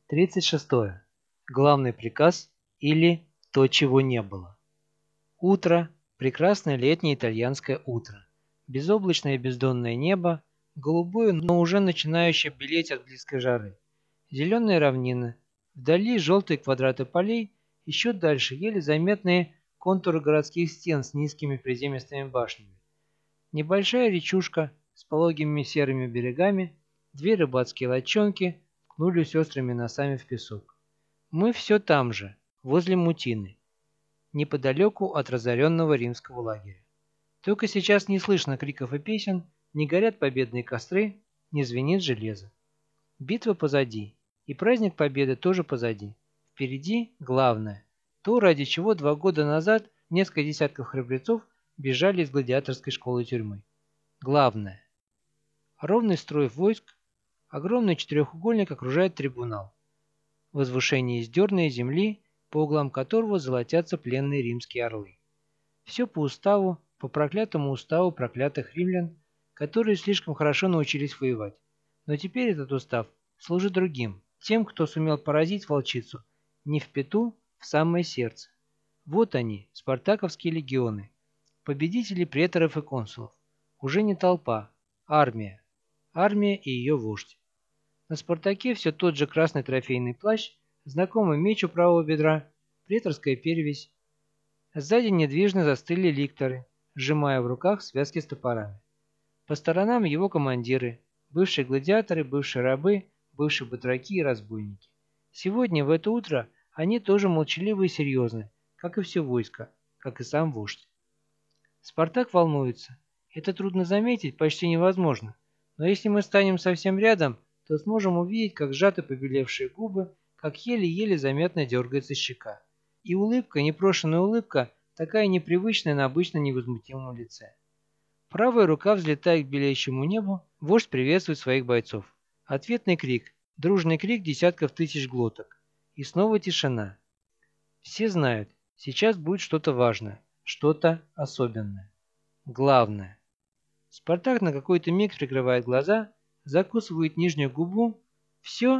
36. Главный приказ или то, чего не было. Утро, прекрасное летнее итальянское утро. Безоблачное бездонное небо, голубое, но уже начинающее белеть от близкой жары. Зеленые равнины, вдали желтые квадраты полей, еще дальше еле заметные контуры городских стен с низкими приземистыми башнями. Небольшая речушка с пологими серыми берегами, две рыбацкие лодчонки ткнулись острыми носами в песок. Мы все там же, возле Мутины, неподалеку от разоренного римского лагеря. Только сейчас не слышно криков и песен, не горят победные костры, не звенит железо. Битва позади, и праздник Победы тоже позади. Впереди главное, то, ради чего 2 года назад несколько десятков храбрецов бежали из гладиаторской школы тюрьмы. Главное. Ровный строй войск, огромный четырехугольник окружает трибунал. Возвышение из дерна и земли, по углам которого золотятся пленные римские орлы. Все по уставу, по проклятому уставу проклятых римлян, которые слишком хорошо научились воевать. Но теперь этот устав служит другим, тем, кто сумел поразить волчицу не в пяту, в самое сердце. Вот они, спартаковские легионы, победители преторов и консулов. Уже не толпа, армия. Армия и ее вождь. На Спартаке все тот же красный трофейный плащ, знакомый меч у правого бедра, преторская перевесь. Сзади недвижно застыли ликторы, сжимая в руках связки с топорами. По сторонам его командиры, бывшие гладиаторы, бывшие рабы, бывшие батраки и разбойники. Сегодня, в это утро, они тоже молчаливы и серьезны, как и все войско, как и сам вождь. Спартак волнуется. Это трудно заметить, почти невозможно. Но если мы станем совсем рядом, то сможем увидеть, как сжаты побелевшие губы, как еле-еле заметно дергается щека. И улыбка, непрошенная улыбка, такая непривычная на обычно невозмутимом лице. Правая рука взлетает к белеющему небу, вождь приветствует своих бойцов. Ответный крик, дружный крик десятков тысяч глоток. И снова тишина. Все знают, сейчас будет что-то важное, что-то особенное. Главное. Спартак на какой-то миг прикрывает глаза, закусывает нижнюю губу. Все,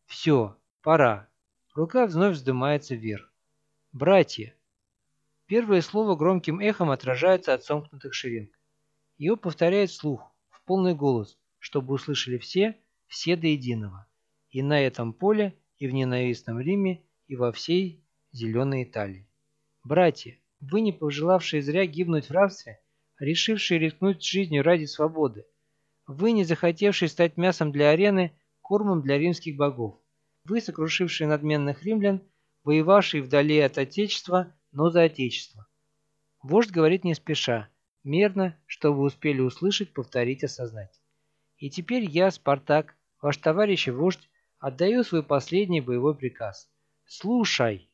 пора. Рука вновь вздымается вверх. Братья. Первое слово громким эхом отражается от сомкнутых шеренг. Его повторяет вслух, в полный голос, чтобы услышали все до единого. И на этом поле, и в ненавистном Риме, и во всей зеленой Италии. Братья, вы, не пожелавшие зря гибнуть в рабстве, решившие рискнуть жизнью ради свободы. Вы, не захотевшие стать мясом для арены, кормом для римских богов. Вы, сокрушившие надменных римлян, воевавшие вдали от Отечества, но за Отечество. Вождь говорит не спеша, мерно, чтобы успели услышать, повторить, осознать. И теперь я, Спартак, ваш товарищ и вождь, отдаю свой последний боевой приказ. Слушай!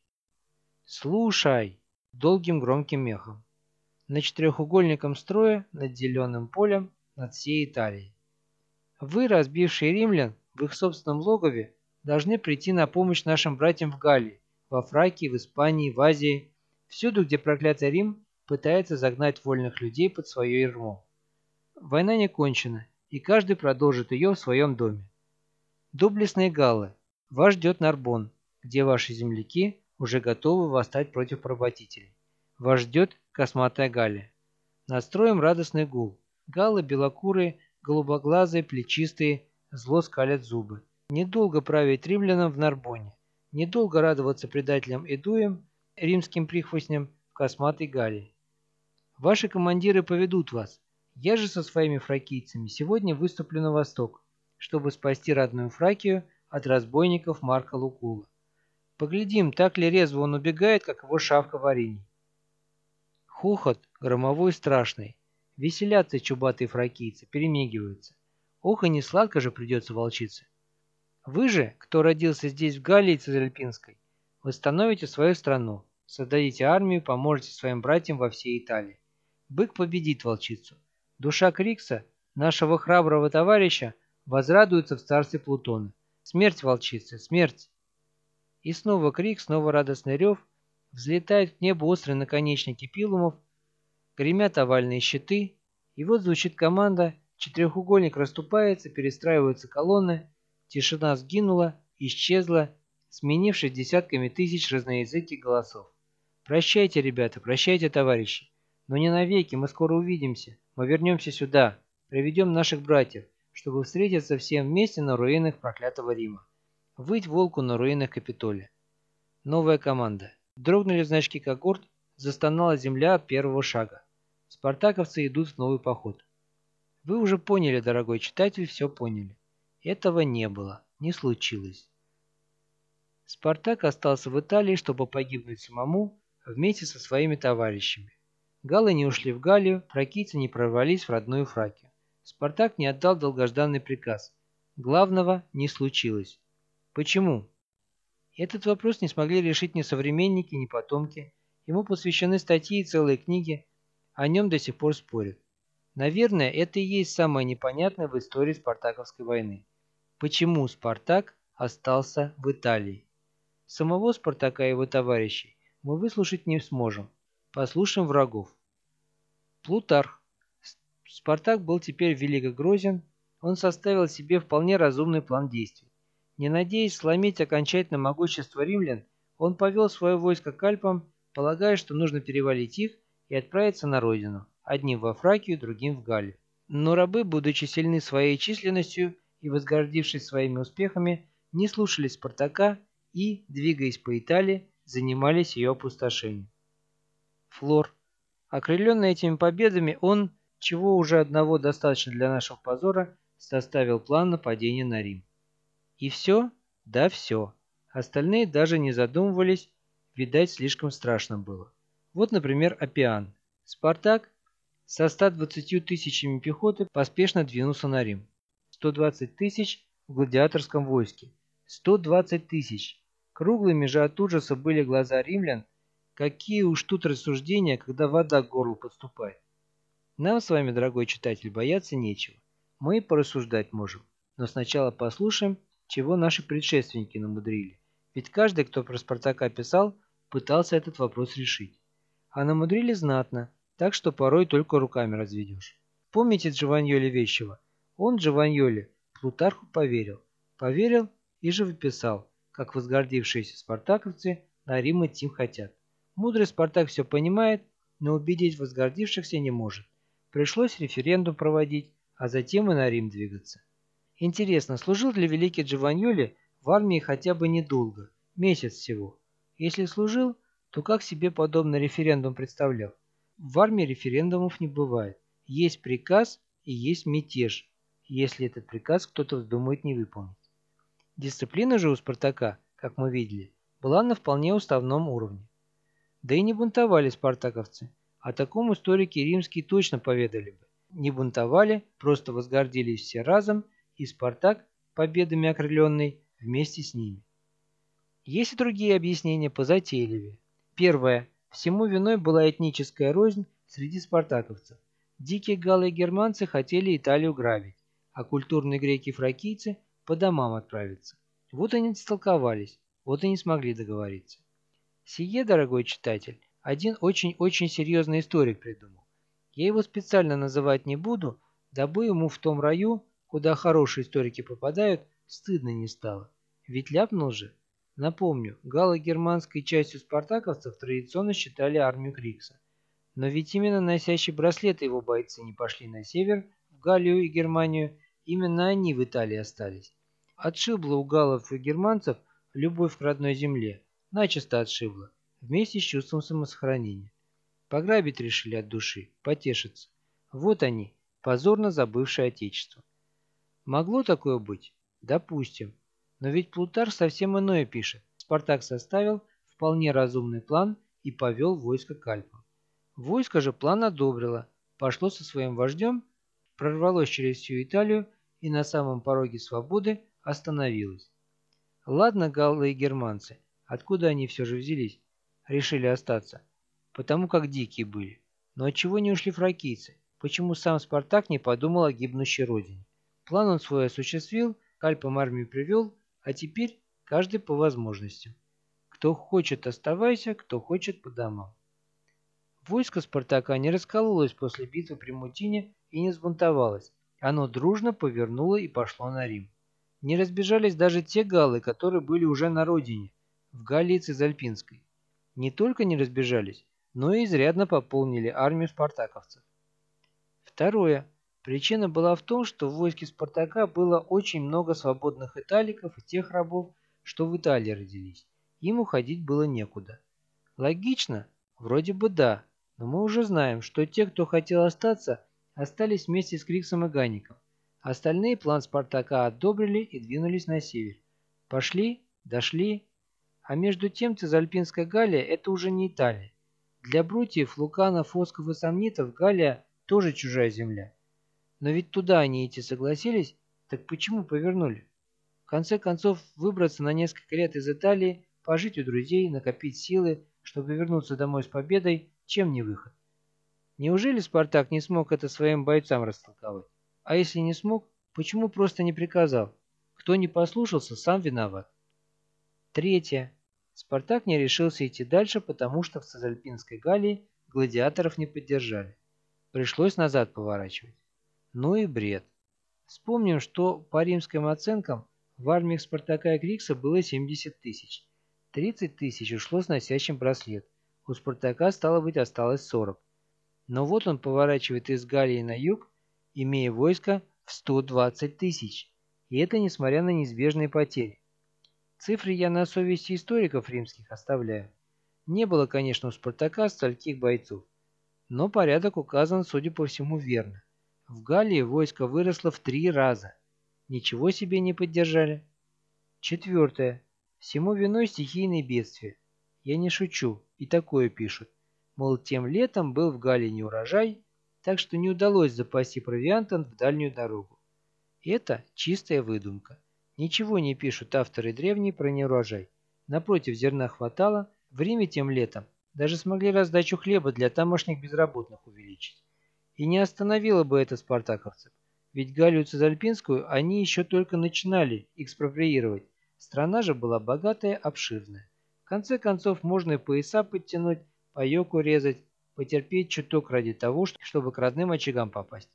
Слушай! Долгим громким мехом. На четырехугольником строя, над зеленым полем, над всей Италией. Вы, разбившие римлян в их собственном логове, должны прийти на помощь нашим братьям в Галлии, во Фракии, в Испании, в Азии, всюду, где проклятый Рим пытается загнать вольных людей под свое ярмо. Война не кончена, и каждый продолжит ее в своем доме. Доблестные галлы, вас ждет Нарбон, где ваши земляки уже готовы восстать против поработителей. Вас ждет косматая Галлия. Настроим радостный гул. Галлы белокурые, голубоглазые, плечистые, зло скалят зубы. Недолго править римлянам в Нарбоне. Недолго радоваться предателям Эдуям, римским прихвостням в косматой Галлии. Ваши командиры поведут вас. Я же со своими фракийцами сегодня выступлю на восток, чтобы спасти родную Фракию от разбойников Марка Лукула. Поглядим, так ли резво он убегает, как его шавка Варений. Хохот громовой страшный. Веселятся чубатые фракийцы, перемигиваются. Ох, и не сладко же придется волчице. Вы же, кто родился здесь, в Галлии Цезальпинской, восстановите свою страну, создадите армию, поможете своим братьям во всей Италии. Бык победит волчицу. Душа Крикса, нашего храброго товарища, возрадуется в царстве Плутона. Смерть волчицы, смерть! И снова крик, снова радостный рев. Взлетают к небу острые наконечники пилумов, гремят овальные щиты, и вот звучит команда, четырехугольник расступается, перестраиваются колонны, тишина сгинула, исчезла, сменившись десятками тысяч разноязыких голосов. «Прощайте, ребята, прощайте, товарищи. Но не навеки, мы скоро увидимся. Мы вернемся сюда, приведем наших братьев, чтобы встретиться всем вместе на руинах проклятого Рима. Выть волку на руинах Капитолия». Новая команда. Дрогнули значки когорт, застонала земля от первого шага. Спартаковцы идут в новый поход. Вы уже поняли, дорогой читатель, все поняли. Этого не было, не случилось. Спартак остался в Италии, чтобы погибнуть самому вместе со своими товарищами. Галлы не ушли в Галлию, фракийцы не прорвались в родную Фракию. Спартак не отдал долгожданный приказ. Главного не случилось. Почему? Этот вопрос не смогли решить ни современники, ни потомки. Ему посвящены статьи и целые книги. О нем до сих пор спорят. Наверное, это и есть самое непонятное в истории Спартаковской войны. Почему Спартак остался в Италии? Самого Спартака и его товарищей мы выслушать не сможем. Послушаем врагов. Плутарх. Спартак был теперь велико грозен. Он составил себе вполне разумный план действий. Не надеясь сломить окончательно могущество римлян, он повел свое войско к Альпам, полагая, что нужно перевалить их и отправиться на родину, одним во Фракию, другим в Галлию. Но рабы, будучи сильны своей численностью и возгордившись своими успехами, не слушались Спартака и, двигаясь по Италии, занимались ее опустошением. Флор. Окрыленный этими победами, он, чего уже одного достаточно для нашего позора, составил план нападения на Рим. И все? Да, все. Остальные даже не задумывались, видать, слишком страшно было. Вот, например, Аппиан. Спартак со 120 тысячами пехоты поспешно двинулся на Рим. 120 тысяч в гладиаторском войске. 120 тысяч. Круглыми же от ужаса были глаза римлян. Какие уж тут рассуждения, когда вода к горлу подступает. Нам с вами, дорогой читатель, бояться нечего. Мы порассуждать можем. Но сначала послушаем, чего наши предшественники намудрили. Ведь каждый, кто про Спартака писал, пытался этот вопрос решить. А намудрили знатно, так что порой только руками разведешь. Помните Джованьоли Вещего? Он, Джованьоли, Плутарху поверил. Поверил и живописал, как возгордившиеся спартаковцы на Рим идти хотят. Мудрый Спартак все понимает, но убедить возгордившихся не может. Пришлось референдум проводить, а затем и на Рим двигаться. Интересно, служил ли великий Джованьоли в армии хотя бы недолго, месяц всего? Если служил, то как себе подобный референдум представлял? В армии референдумов не бывает. Есть приказ и есть мятеж, если этот приказ кто-то вздумает не выполнить. Дисциплина же у Спартака, как мы видели, была на вполне уставном уровне. Да и не бунтовали спартаковцы. О таком историки римские точно поведали бы. Не бунтовали, просто возгордились все разом, и Спартак, победами окрыленный, вместе с ними. Есть и другие объяснения позатейливее. Первое. Всему виной была этническая рознь среди спартаковцев. Дикие галлы и германцы хотели Италию грабить, а культурные греки-фракийцы по домам отправиться. Вот они столковались, вот и не смогли договориться. Сие, дорогой читатель, один очень-очень серьезный историк придумал. Я его специально называть не буду, дабы ему в том раю, куда хорошие историки попадают, стыдно не стало. Ведь ляпнул же. Напомню, галло-германской частью спартаковцев традиционно считали армию Крикса. Но ведь именно носящие браслеты его бойцы не пошли на север, в Галлию и Германию, именно они в Италии остались. Отшибло у галлов и германцев любовь к родной земле, начисто отшибло, вместе с чувством самосохранения. Пограбить решили от души, потешиться. Вот они, позорно забывшие отечество. Могло такое быть? Допустим. Но ведь Плутарх совсем иное пишет. Спартак составил вполне разумный план и повел войско к Альпам. Войско же план одобрило, пошло со своим вождем, прорвалось через всю Италию и на самом пороге свободы остановилось. Ладно, галлы и германцы, откуда они все же взялись? Решили остаться. Потому как дикие были. Но отчего не ушли фракийцы? Почему сам Спартак не подумал о гибнущей родине? План он свой осуществил, к Альпам армию привел, а теперь каждый по возможностям. Кто хочет, оставайся, кто хочет, по домам. Войско Спартака не раскололось после битвы при Мутине и не сбунтовалось. Оно дружно повернуло и пошло на Рим. Не разбежались даже те галлы, которые были уже на родине, в Галлии Цезальпинской. Не только не разбежались, но и изрядно пополнили армию спартаковцев. Второе. Причина была в том, что в войске Спартака было очень много свободных италиков и тех рабов, что в Италии родились. Им уходить было некуда. Логично? Вроде бы да, но мы уже знаем, что те, кто хотел остаться, остались вместе с Криксом и Ганником. Остальные план Спартака одобрили и двинулись на север. Пошли, дошли. А между тем Цезальпинская Галлия – это уже не Италия. Для Брутиев, Луканов, Фосков и Сомнитов Галлия тоже чужая земля. Но ведь туда они идти согласились, так почему повернули? В конце концов, выбраться на несколько лет из Италии, пожить у друзей, накопить силы, чтобы вернуться домой с победой, чем не выход? Неужели Спартак не смог это своим бойцам растолковать? А если не смог, почему просто не приказал? Кто не послушался, сам виноват. Третье. Спартак не решился идти дальше, потому что в Цезальпинской Галлии гладиаторов не поддержали. Пришлось назад поворачивать. Ну и бред. Вспомним, что по римским оценкам в армиях Спартака и Крикса было 70 тысяч. 30 тысяч ушло с носящим браслет. У Спартака, стало быть, осталось 40. Но вот он поворачивает из Галлии на юг, имея войско в 120 тысяч. И это несмотря на неизбежные потери. Цифры я на совести историков римских оставляю. Не было, конечно, у Спартака стольких бойцов. Но порядок указан, судя по всему, верно. В Галлии войско выросло в 3 раза. Ничего себе не поддержали. Четвертое. Всему виной стихийные бедствия. Я не шучу, и такое пишут. Мол, тем летом был в Галлии неурожай, так что не удалось запасти провиантом в дальнюю дорогу. Это чистая выдумка. Ничего не пишут авторы древние про неурожай. Напротив, зерна хватало, в Риме тем летом даже смогли раздачу хлеба для тамошних безработных увеличить. И не остановило бы это спартаковцев, ведь Галлию Цезальпинскую они еще только начинали экспроприировать. Страна же была богатая, обширная. В конце концов, можно и пояса подтянуть, паёк урезать, потерпеть чуток ради того, чтобы к родным очагам попасть.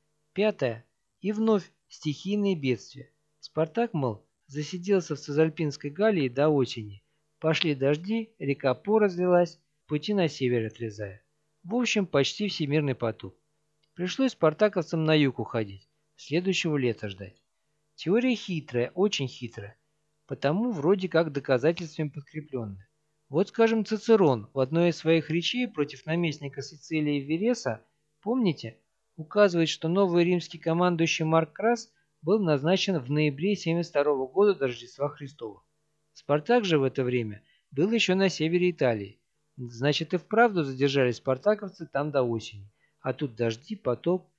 Пятое. И вновь стихийные бедствия. Спартак, мол, засиделся в Цезальпинской Галлии до осени. Пошли дожди, река По разлилась, пути на север отрезая. В общем, почти всемирный потоп. Пришлось спартаковцам на юг уходить, следующего лета ждать. Теория хитрая, очень хитрая, потому вроде как доказательствами подкрепленная. Вот, скажем, Цицерон в одной из своих речей против наместника Сицилии Вереса, помните, указывает, что новый римский командующий Марк Крас был назначен в ноябре 72 года до Рождества Христова. Спартак же в это время был еще на севере Италии. Значит, и вправду задержались спартаковцы там до осени. А тут дожди, потоп.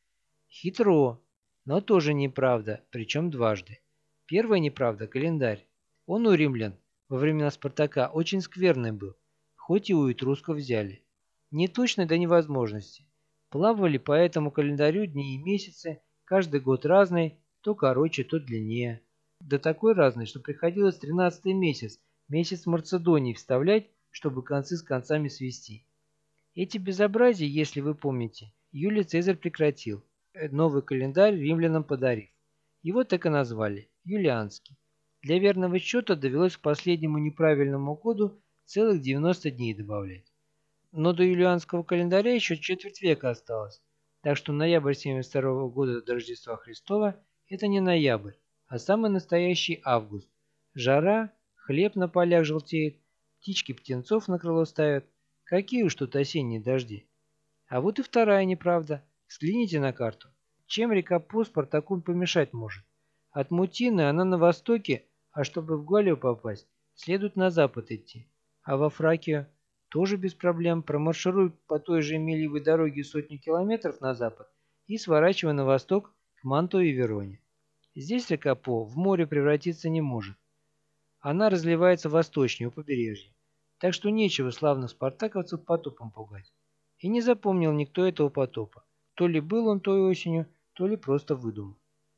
Хитро, но тоже неправда, причем дважды. Первая неправда – календарь. Он у римлян во времена Спартака очень скверный был, хоть и у этрусков взяли. Неточный до невозможности. Плавали по этому календарю дни и месяцы, каждый год разный, то короче, то длиннее. Да такой разный, что приходилось 13-й месяц, месяц Марцедонии вставлять, чтобы концы с концами свести. Эти безобразия, если вы помните, Юлий Цезарь прекратил, новый календарь римлянам подарив. Его так и назвали – Юлианский. Для верного счета довелось к последнему неправильному году целых 90 дней добавлять. Но до юлианского календаря еще четверть века осталось, так что ноябрь 72 года до Рождества Христова – это не ноябрь, а самый настоящий август. Жара, хлеб на полях желтеет, птички птенцов на крыло ставят. Какие уж тут осенние дожди. А вот и вторая неправда. Взгляните на карту. Чем река По Спартаку помешать может? От Мутины она на востоке, а чтобы в Галлию попасть, следует на запад идти. А во Фракию тоже без проблем промаршируй по той же Эмилиевой дороге сотню километров на запад и сворачивай на восток к Манту и Вероне. Здесь река По в море превратиться не может. Она разливается восточнее, у побережья. Так что нечего славных спартаковцев потопом пугать. И не запомнил никто этого потопа. То ли был он той осенью, то ли просто выдумал.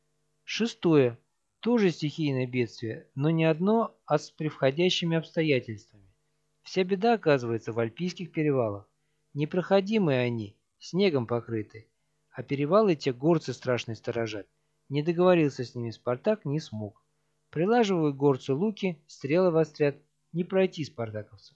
Шестое. Тоже стихийное бедствие, но не одно, а с превходящими обстоятельствами. Вся беда оказывается в Альпийских перевалах. Непроходимые они, снегом покрыты. А перевалы те горцы страшные сторожат. Не договорился с ними Спартак, не смог. Прилаживают горцы луки, стрелы вострят, не пройти спартаковцев.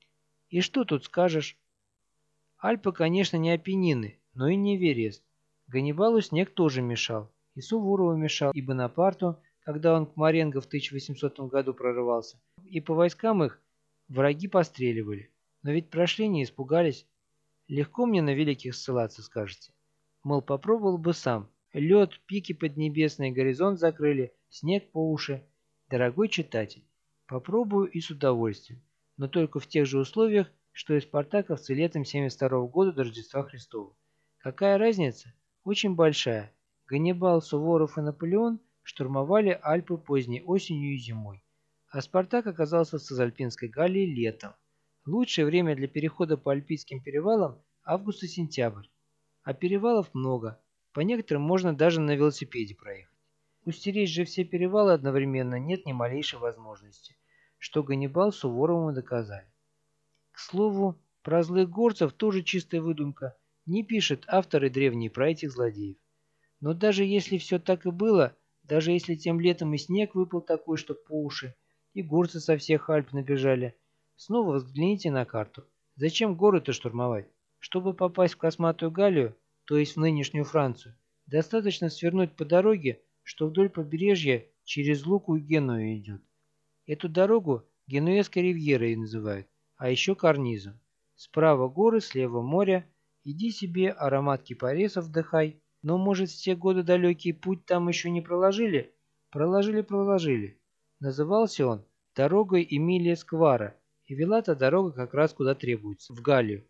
И что тут скажешь? Альпы, конечно, не Апеннины, но и не Эверест. Ганнибалу снег тоже мешал, и Суворову мешал, и Бонапарту, когда он к Маренго в 1800 году прорывался, и по войскам их враги постреливали. Но ведь прошли, не испугались. Легко мне на великих ссылаться, скажете. Мол, попробовал бы сам. Лед, пики поднебесные, горизонт закрыли, снег по уши. Дорогой читатель, попробую и с удовольствием, но только в тех же условиях, что и спартаковцы летом 72 года до Рождества Христова. Какая разница? Очень большая. Ганнибал, Суворов и Наполеон штурмовали Альпы поздней осенью и зимой, а Спартак оказался в Цезальпинской Галлии летом. Лучшее время для перехода по Альпийским перевалам – август и сентябрь. А перевалов много, по некоторым можно даже на велосипеде проехать. Устереть же все перевалы одновременно нет ни малейшей возможности, что Ганнибал Суворову доказали. К слову, про злых горцев тоже чистая выдумка, не пишет авторы древние про этих злодеев. Но даже если все так и было, даже если тем летом и снег выпал такой, что по уши, и горцы со всех Альп набежали, снова взгляните на карту. Зачем горы-то штурмовать? Чтобы попасть в Косматую Галлию, то есть в нынешнюю Францию, достаточно свернуть по дороге, что вдоль побережья через Луку и Геную идет. Эту дорогу Генуэзской ривьерой называют, а еще карнизом. Справа горы, слева море. Иди себе, аромат кипарисов вдыхай. Но, может, в те годы далекий путь там еще не проложили? Проложили. Назывался он дорогой Эмилия Сквара, и вела та дорога как раз куда требуется, в Галлию.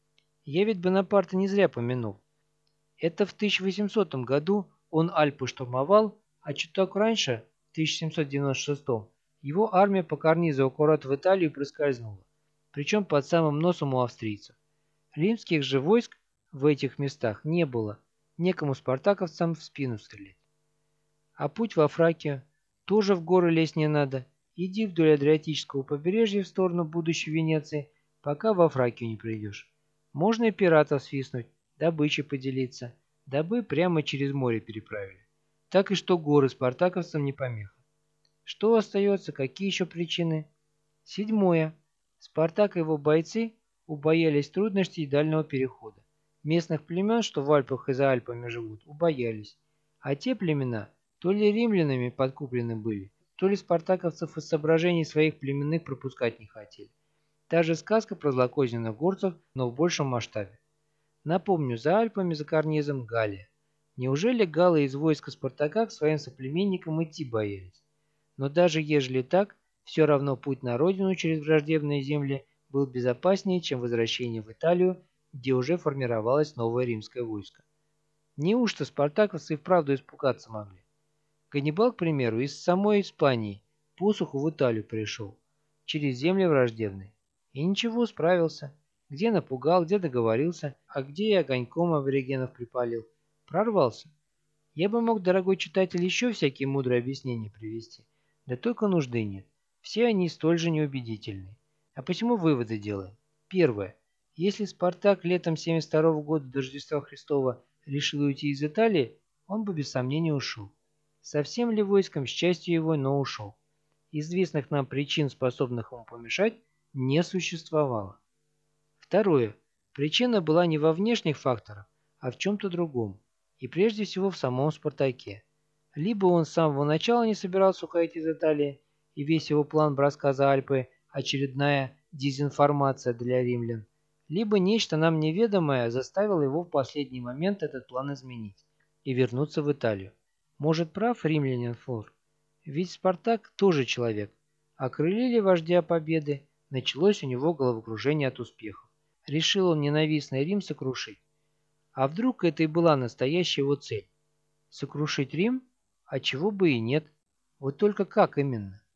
Я ведь Бонапарта не зря помянул. Это в 1800 году он Альпы штурмовал, а чуток раньше, в 1796, его армия по карнизу аккурат в Италию проскользнула, причем под самым носом у австрийцев. Римских же войск в этих местах не было, некому спартаковцам в спину стрелять. А путь во Фракию тоже в горы лезть не надо, иди вдоль Адриатического побережья в сторону будущей Венеции, пока во Фракию не придешь. Можно и пиратов свистнуть, добычей поделиться, дабы прямо через море переправили. Так и что горы спартаковцам не помеха. Что остается, какие еще причины? Седьмое. Спартак и его бойцы убоялись трудностей дальнего перехода. Местных племен, что в Альпах и за Альпами живут, убоялись. А те племена то ли римлянами подкуплены были, то ли спартаковцев из соображений своих племенных пропускать не хотели. Та же сказка про злокозненных горцев, но в большем масштабе. Напомню, за Альпами, за карнизом Галлия. Неужели галлы из войска Спартака к своим соплеменникам идти боялись? Но даже ежели так, все равно путь на родину через враждебные земли был безопаснее, чем возвращение в Италию, где уже формировалось новое римское войско. Неужто спартаковцы и вправду испугаться могли? Ганнибал, к примеру, из самой Испании посуху в Италию пришел, через земли враждебные. И ничего, справился. Где напугал, где договорился, а где и огоньком аборигенов припалил. Прорвался. Я бы мог, дорогой читатель, еще всякие мудрые объяснения привести. Да только нужды нет. Все они столь же неубедительны. А почему выводы делаем? Первое. Если Спартак летом 72 года до Рождества Христова решил уйти из Италии, он бы без сомнения ушел. Совсем ли войском, счастью его, но ушел. Известных нам причин, способных ему помешать, не существовало. Второе. Причина была не во внешних факторах, а в чем-то другом. И прежде всего в самом Спартаке. Либо он с самого начала не собирался уходить из Италии, и весь его план броска за Альпы – очередная дезинформация для римлян, либо нечто нам неведомое заставило его в последний момент этот план изменить и вернуться в Италию. Может, прав римлянин Флор? Ведь Спартак тоже человек. Окрылили вождя победы, началось у него головокружение от успехов. Решил он ненавистный Рим сокрушить. А вдруг это и была настоящая его цель? Сокрушить Рим? А чего бы и нет. Вот только как именно?